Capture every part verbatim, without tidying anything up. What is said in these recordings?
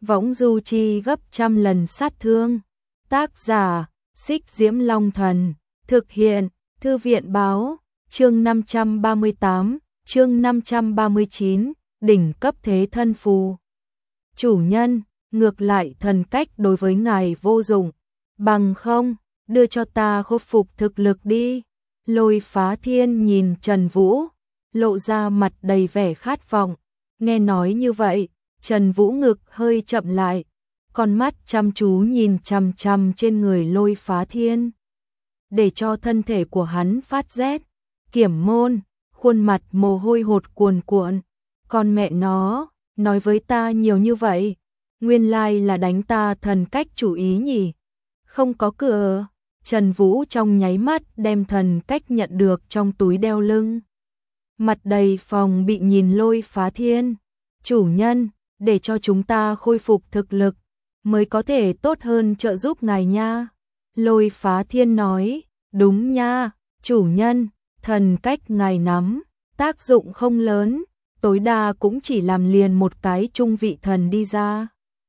võng du chi gấp trăm lần sát thương. Tác giả, Xích Diễm Long Thần, thực hiện, Thư viện báo, chương năm trăm ba mươi tám, chương năm trăm ba mươi chín, đỉnh cấp thế thân phù. Chủ nhân, ngược lại thần cách đối với ngài vô dụng, bằng không, đưa cho ta khôi phục thực lực đi. Lôi Phá Thiên nhìn Trần Vũ, lộ ra mặt đầy vẻ khát vọng. Nghe nói như vậy, Trần Vũ ngực hơi chậm lại, con mắt chăm chú nhìn chằm chằm trên người Lôi Phá Thiên, để cho thân thể của hắn phát rét. Kiểm môn, khuôn mặt mồ hôi hột cuồn cuộn. Con mẹ nó, nói với ta nhiều như vậy, nguyên lai là đánh ta thần cách chủ ý nhỉ? Không có cửa. Trần Vũ trong nháy mắt đem thần cách nhận được trong túi đeo lưng. Mặt đầy phòng bị nhìn Lôi Phá Thiên. Chủ nhân, để cho chúng ta khôi phục thực lực, mới có thể tốt hơn trợ giúp ngài nha. Lôi Phá Thiên nói, đúng nha, chủ nhân, thần cách ngài nắm, tác dụng không lớn, tối đa cũng chỉ làm liền một cái trung vị thần đi ra.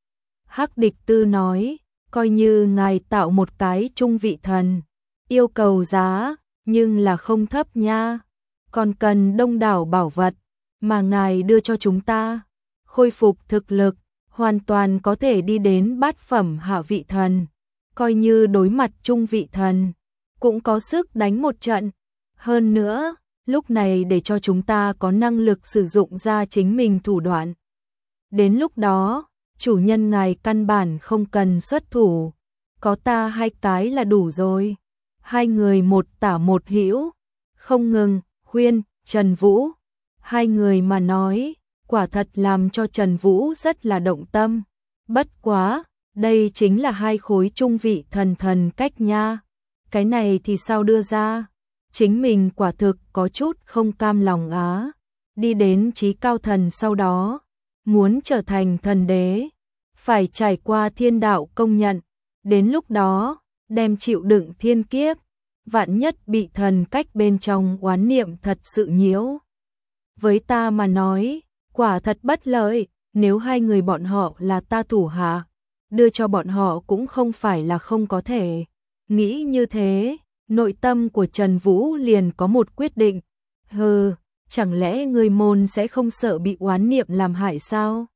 Hắc Địch Tư nói, coi như ngài tạo một cái trung vị thần, yêu cầu giá, nhưng là không thấp nha, còn cần đông đảo bảo vật, mà ngài đưa cho chúng ta, khôi phục thực lực, hoàn toàn có thể đi đến bát phẩm hạ vị thần, coi như đối mặt trung vị thần, cũng có sức đánh một trận. Hơn nữa, lúc này để cho chúng ta có năng lực sử dụng ra chính mình thủ đoạn. Đến lúc đó, chủ nhân ngài căn bản không cần xuất thủ, có ta hai cái là đủ rồi. Hai người một tả một hữu, không ngừng khuyên Trần Vũ. Hai người mà nói, quả thật làm cho Trần Vũ rất là động tâm. Bất quá, đây chính là hai khối trung vị thần thần cách nha. Cái này thì sao đưa ra? Chính mình quả thực có chút không cam lòng á. Đi đến chí cao thần sau đó, muốn trở thành thần đế, phải trải qua thiên đạo công nhận. Đến lúc đó, đem chịu đựng thiên kiếp, vạn nhất bị thần cách bên trong oán niệm thật sự nhiễu. Với ta mà nói, quả thật bất lợi, nếu hai người bọn họ là ta thủ hạ, đưa cho bọn họ cũng không phải là không có thể. Nghĩ như thế, nội tâm của Trần Vũ liền có một quyết định. Hừ, chẳng lẽ người môn sẽ không sợ bị oán niệm làm hại sao?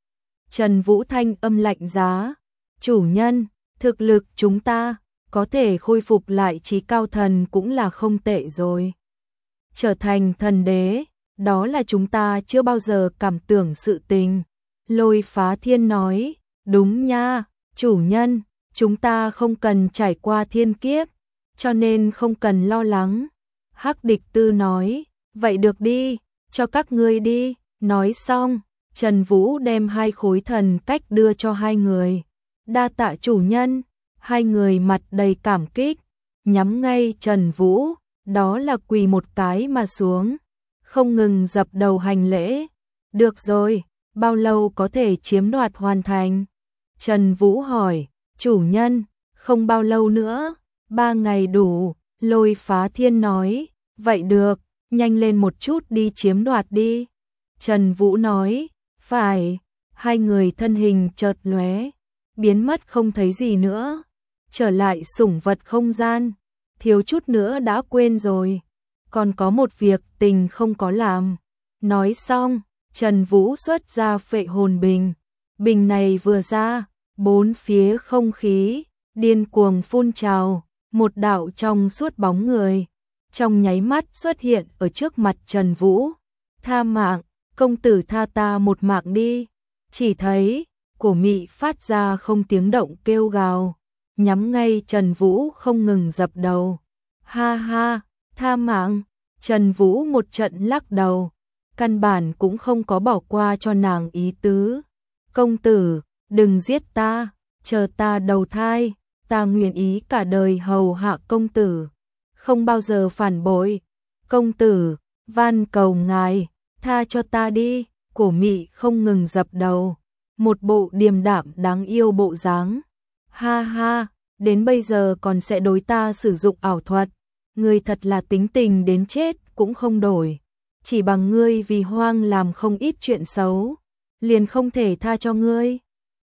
Trần Vũ thanh âm lạnh giá, chủ nhân, thực lực chúng ta có thể khôi phục lại chí cao thần cũng là không tệ rồi. Trở thành thần đế, đó là chúng ta chưa bao giờ cảm tưởng sự tình. Lôi Phá Thiên nói, đúng nha, chủ nhân, chúng ta không cần trải qua thiên kiếp, cho nên không cần lo lắng. Hắc Địch Tư nói, vậy được đi, cho các ngươi đi. Nói xong, Trần Vũ đem hai khối thần cách đưa cho hai người. Đa tạ chủ nhân. Hai người mặt đầy cảm kích, nhắm ngay Trần Vũ, đó là quỳ một cái mà xuống, không ngừng dập đầu hành lễ. Được rồi, bao lâu có thể chiếm đoạt hoàn thành? Trần Vũ hỏi, chủ nhân, không bao lâu nữa, ba ngày đủ. Lôi Phá Thiên nói, vậy được, nhanh lên một chút đi chiếm đoạt đi. Trần Vũ nói, phải. Hai người thân hình chợt lóe, biến mất không thấy gì nữa. Trở lại sủng vật không gian, thiếu chút nữa đã quên rồi, còn có một việc tình không có làm. Nói xong, Trần Vũ xuất ra phệ hồn bình. Bình này vừa ra, bốn phía không khí điên cuồng phun trào, một đạo trong suốt bóng người trong nháy mắt xuất hiện ở trước mặt Trần Vũ. Tha mạng, công tử tha ta một mạng đi. Chỉ thấy cổ mị phát ra không tiếng động kêu gào, nhắm ngay Trần Vũ không ngừng dập đầu. Ha ha, tha mạng. Trần Vũ một trận lắc đầu, căn bản cũng không có bỏ qua cho nàng ý tứ. Công tử, đừng giết ta, chờ ta đầu thai, ta nguyện ý cả đời hầu hạ công tử, không bao giờ phản bội. Công tử, van cầu ngài, tha cho ta đi. Cổ mị không ngừng dập đầu, một bộ điềm đạm đáng yêu bộ dáng. Ha ha, đến bây giờ còn sẽ đối ta sử dụng ảo thuật, ngươi thật là tính tình đến chết cũng không đổi. Chỉ bằng ngươi vì Hoang làm không ít chuyện xấu, liền không thể tha cho ngươi.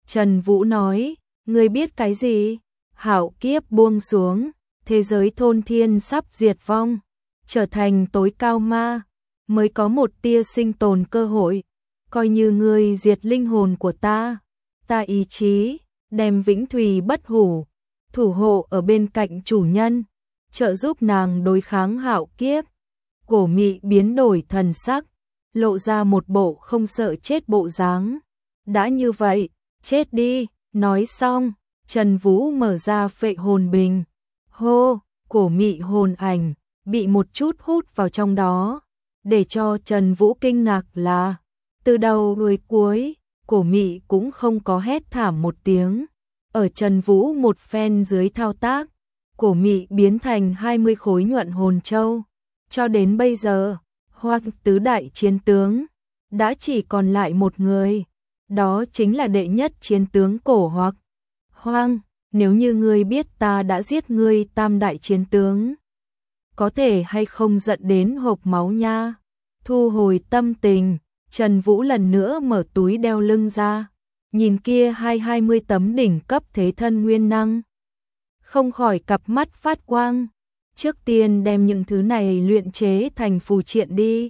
Trần Vũ nói, ngươi biết cái gì? Hạo kiếp buông xuống, thế giới thôn thiên sắp diệt vong, trở thành tối cao ma, mới có một tia sinh tồn cơ hội. Coi như ngươi diệt linh hồn của ta, ta ý chí, đem vĩnh thùy bất hủ, thủ hộ ở bên cạnh chủ nhân, trợ giúp nàng đối kháng hạo kiếp. Cổ Mị biến đổi thần sắc, lộ ra một bộ không sợ chết bộ dáng. Đã như vậy, chết đi. Nói xong, Trần Vũ mở ra phệ hồn bình. Hô, Cổ Mị hồn ảnh bị một chút hút vào trong đó, để cho Trần Vũ kinh ngạc là từ đầu đuôi cuối, Cổ Mị cũng không có hét thảm một tiếng. Ở Trần Vũ một phen dưới thao tác, Cổ Mị biến thành hai mươi khối nhuận hồn châu. Cho đến bây giờ, Hoang tứ đại chiến tướng đã chỉ còn lại một người, đó chính là đệ nhất chiến tướng Cổ Hoặc. Hoang, nếu như ngươi biết ta đã giết ngươi tam đại chiến tướng, có thể hay không giận đến hộc máu nha. Thu hồi tâm tình, Trần Vũ lần nữa mở túi đeo lưng ra, nhìn kia hai hai mươi tấm đỉnh cấp thế thân nguyên năng, không khỏi cặp mắt phát quang. Trước tiên đem những thứ này luyện chế thành phù triện đi.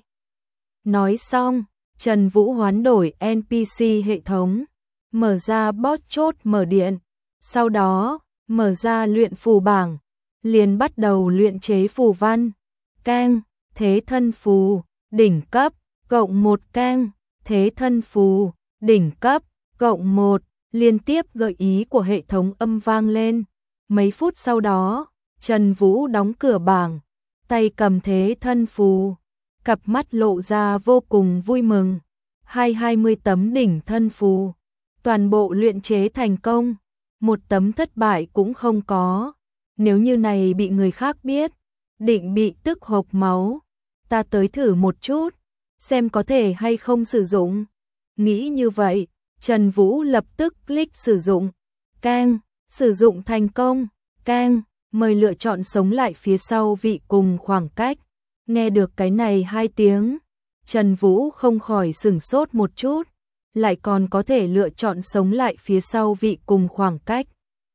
Nói xong, Trần Vũ hoán đổi en pê xê hệ thống, mở ra boss chốt mở điện, sau đó mở ra luyện phù bảng, liền bắt đầu luyện chế phù văn. Cang, thế thân phù, đỉnh cấp, cộng một cang, thế thân phù, đỉnh cấp, cộng một, liên tiếp gợi ý của hệ thống âm vang lên. Mấy phút sau đó, Trần Vũ đóng cửa bảng, tay cầm thế thân phù, cặp mắt lộ ra vô cùng vui mừng. Hai hai mươi tấm đỉnh thân phù, toàn bộ luyện chế thành công, một tấm thất bại cũng không có. Nếu như này bị người khác biết, định bị tức hộc máu. Ta tới thử một chút, xem có thể hay không sử dụng. Nghĩ như vậy, Trần Vũ lập tức click sử dụng. Cang, sử dụng thành công. Cang, mời lựa chọn sống lại phía sau vị cùng khoảng cách. Nghe được cái này hai tiếng, Trần Vũ không khỏi sửng sốt một chút, lại còn có thể lựa chọn sống lại phía sau vị cùng khoảng cách.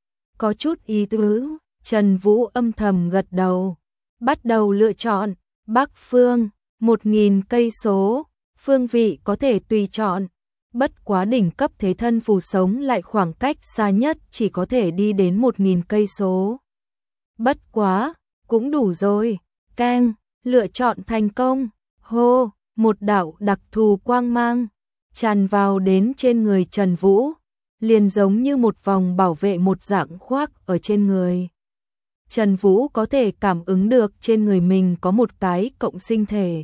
Có chút ý tứ, Trần Vũ âm thầm gật đầu, bắt đầu lựa chọn. Bắc phương, một nghìn cây số, phương vị có thể tùy chọn. Bất quá đỉnh cấp thế thân phù sống lại khoảng cách xa nhất chỉ có thể đi đến một nghìn cây số. Bất quá, cũng đủ rồi. Cang, lựa chọn thành công. Hô, một đạo đặc thù quang mang tràn vào đến trên người Trần Vũ, liền giống như một vòng bảo vệ một dạng khoác ở trên người. Trần Vũ có thể cảm ứng được trên người mình có một cái cộng sinh thể,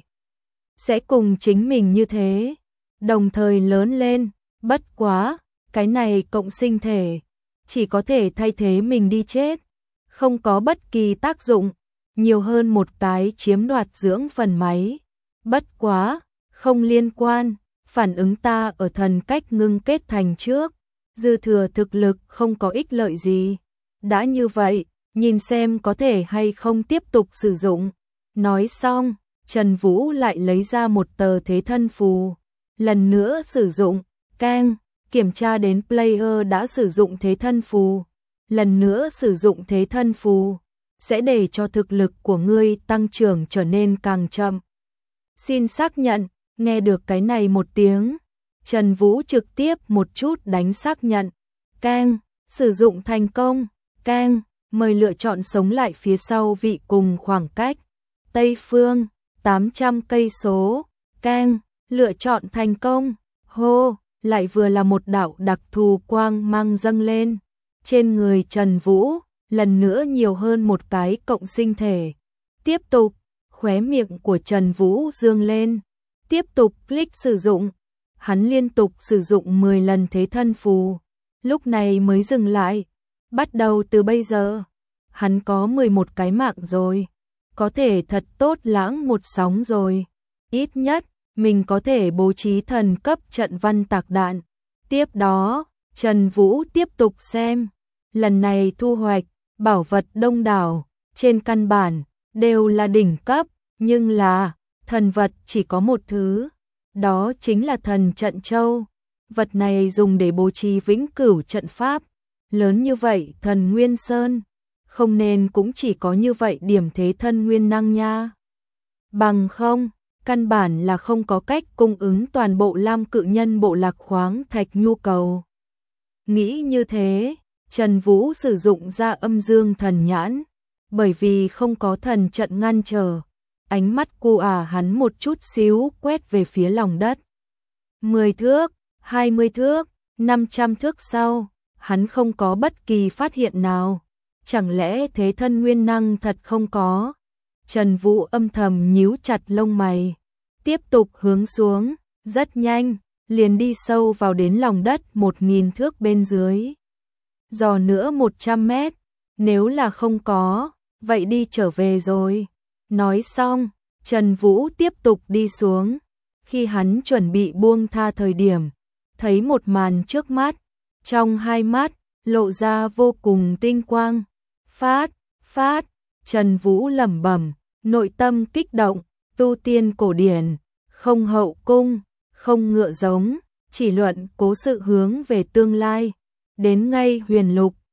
sẽ cùng chính mình như thế, đồng thời lớn lên. Bất quá, cái này cộng sinh thể chỉ có thể thay thế mình đi chết, không có bất kỳ tác dụng, nhiều hơn một cái chiếm đoạt dưỡng phần máy. Bất quá, không liên quan, phản ứng ta ở thần cách ngưng kết thành trước, dư thừa thực lực không có ích lợi gì. Đã như vậy, nhìn xem có thể hay không tiếp tục sử dụng. Nói xong, Trần Vũ lại lấy ra một tờ thế thân phù, lần nữa sử dụng. Cang, kiểm tra đến player đã sử dụng thế thân phù, lần nữa sử dụng thế thân phù sẽ để cho thực lực của ngươi tăng trưởng trở nên càng chậm. Xin xác nhận. Nghe được cái này một tiếng, Trần Vũ trực tiếp một chút đánh xác nhận. Cang, sử dụng thành công. Cang, mời lựa chọn sống lại phía sau vị cùng khoảng cách. Tây phương, tám trăm cây số. Cang, lựa chọn thành công. Hô, lại vừa là một đạo đặc thù quang mang dâng lên. Trên người Trần Vũ, lần nữa nhiều hơn một cái cộng sinh thể. Tiếp tục, khóe miệng của Trần Vũ dương lên. Tiếp tục click sử dụng. Hắn liên tục sử dụng mười lần thế thân phù, lúc này mới dừng lại. Bắt đầu từ bây giờ, hắn có mười một cái mạng rồi, có thể thật tốt lãng một sóng rồi. Ít nhất, mình có thể bố trí thần cấp trận văn tạc đạn. Tiếp đó, Trần Vũ tiếp tục xem. Lần này thu hoạch, bảo vật đông đảo, trên căn bản, đều là đỉnh cấp, nhưng là, thần vật chỉ có một thứ, đó chính là thần trận châu. vật này dùng để bố trí vĩnh cửu trận pháp, lớn như vậy Thần Nguyên Sơn, không nên cũng chỉ có như vậy điểm thế thân nguyên năng nha. Bằng không, căn bản là không có cách cung ứng toàn bộ Lam Cự Nhân bộ lạc khoáng thạch nhu cầu. Nghĩ như thế, Trần Vũ sử dụng ra âm dương thần nhãn, bởi vì không có thần trận ngăn trở, ánh mắt cu à hắn một chút xíu quét về phía lòng đất. mười thước, hai mươi thước, năm trăm thước sau, hắn không có bất kỳ phát hiện nào. Chẳng lẽ thế thân nguyên năng thật không có? Trần Vũ âm thầm nhíu chặt lông mày, tiếp tục hướng xuống, rất nhanh, liền đi sâu vào đến lòng đất một nghìn thước bên dưới. Dò nữa một trăm mét, nếu là không có, vậy đi trở về rồi. Nói xong, Trần Vũ tiếp tục đi xuống. Khi hắn chuẩn bị buông tha thời điểm, thấy một màn trước mắt, trong hai mắt, lộ ra vô cùng tinh quang. Phát, phát, Trần Vũ lẩm bẩm, nội tâm kích động, tu tiên cổ điển, không hậu cung, không ngựa giống, chỉ luận cố sự hướng về tương lai, đến ngay huyền lục,